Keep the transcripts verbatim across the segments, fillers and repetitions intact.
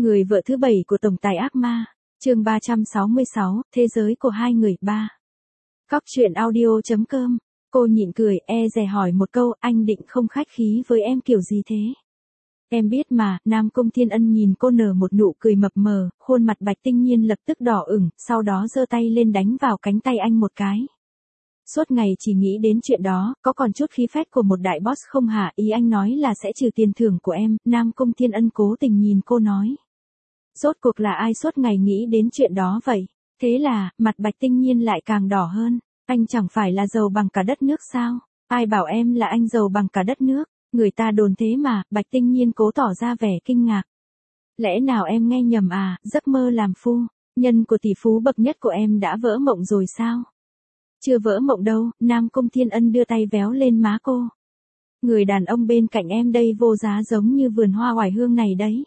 Người vợ thứ bảy của tổng tài ác ma, chương ba trăm sáu mươi sáu, thế giới của hai người, ba. Cóc truyện audio chấm com, cô nhịn cười, e dè hỏi một câu, anh định không khách khí với em kiểu gì thế? Em biết mà, Nam Cung Thiên Ân nhìn cô nở một nụ cười mập mờ, khuôn mặt Bạch Tinh Nhiên lập tức đỏ ửng, sau đó giơ tay lên đánh vào cánh tay anh một cái. Suốt ngày chỉ nghĩ đến chuyện đó, có còn chút khí phách của một đại boss không hả? Ý anh nói là sẽ trừ tiền thưởng của em, Nam Cung Thiên Ân cố tình nhìn cô nói. Rốt cuộc là ai suốt ngày nghĩ đến chuyện đó vậy? Thế là, mặt Bạch Tinh Nhiên lại càng đỏ hơn, anh chẳng phải là giàu bằng cả đất nước sao? Ai bảo em là anh giàu bằng cả đất nước? Người ta đồn thế mà, Bạch Tinh Nhiên cố tỏ ra vẻ kinh ngạc. Lẽ nào em nghe nhầm à, giấc mơ làm phu, nhân của tỷ phú bậc nhất của em đã vỡ mộng rồi sao? Chưa vỡ mộng đâu, Nam Cung Thiên Ân đưa tay véo lên má cô. Người đàn ông bên cạnh em đây vô giá giống như vườn hoa oải hương này đấy.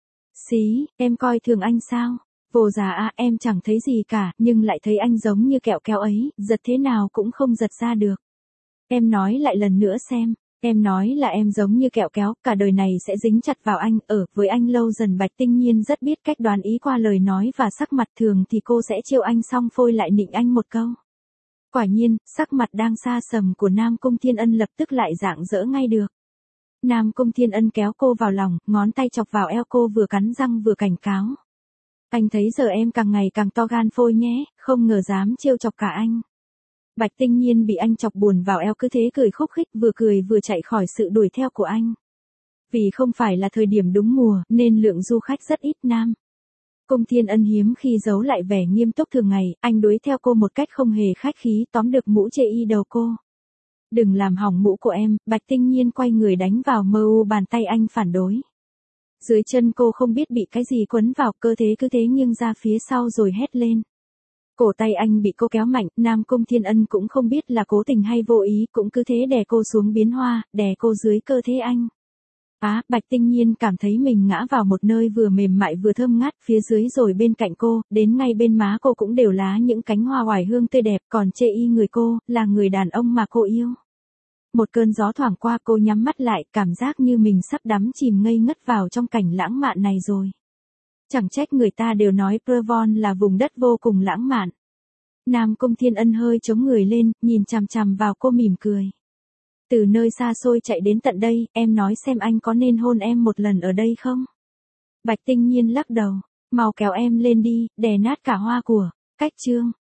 Xí, em coi thường anh sao? Vô giá à, em chẳng thấy gì cả, nhưng lại thấy anh giống như kẹo kéo ấy, giật thế nào cũng không giật ra được. Em nói lại lần nữa xem, em nói là em giống như kẹo kéo, cả đời này sẽ dính chặt vào anh, ở với anh lâu dần. Bạch Tinh Nhiên rất biết cách đoán ý qua lời nói và sắc mặt, thường thì cô sẽ trêu anh xong phôi lại nịnh anh một câu. Quả nhiên, sắc mặt đang xa sầm của Nam Cung Thiên Ân lập tức lại rạng rỡ ngay được. Nam Cung Thiên Ân kéo cô vào lòng, ngón tay chọc vào eo cô vừa cắn răng vừa cảnh cáo. Anh thấy giờ em càng ngày càng to gan phôi nhé, không ngờ dám trêu chọc cả anh. Bạch Tinh Nhiên bị anh chọc buồn vào eo cứ thế cười khúc khích, vừa cười vừa chạy khỏi sự đuổi theo của anh. Vì không phải là thời điểm đúng mùa, nên lượng du khách rất ít. Nam Cung Thiên Ân hiếm khi giấu lại vẻ nghiêm túc thường ngày, anh đuổi theo cô một cách không hề khách khí, tóm được mũ chê y đầu cô. Đừng làm hỏng mũ của em, Bạch Tinh Nhiên quay người đánh vào mờ u bàn tay anh phản đối. Dưới chân cô không biết bị cái gì quấn vào, cơ thế cứ thế nghiêng ra phía sau rồi hét lên. Cổ tay anh bị cô kéo mạnh, Nam Cung Thiên Ân cũng không biết là cố tình hay vô ý, cũng cứ thế đè cô xuống biến hoa, đè cô dưới cơ thế anh. Á, Bạch Tinh Nhiên cảm thấy mình ngã vào một nơi vừa mềm mại vừa thơm ngát, phía dưới rồi bên cạnh cô, đến ngay bên má cô cũng đều lá những cánh hoa oải hương tươi đẹp, còn chê y người cô, là người đàn ông mà cô yêu. Một cơn gió thoảng qua, cô nhắm mắt lại, cảm giác như mình sắp đắm chìm ngây ngất vào trong cảnh lãng mạn này rồi. Chẳng trách người ta đều nói Provence là vùng đất vô cùng lãng mạn. Nam Cung Thiên Ân hơi chống người lên, nhìn chằm chằm vào cô mỉm cười. Từ nơi xa xôi chạy đến tận đây, em nói xem anh có nên hôn em một lần ở đây không? Bạch Tinh Nhiên lắc đầu, mau kéo em lên đi, đè nát cả hoa của, cách chương.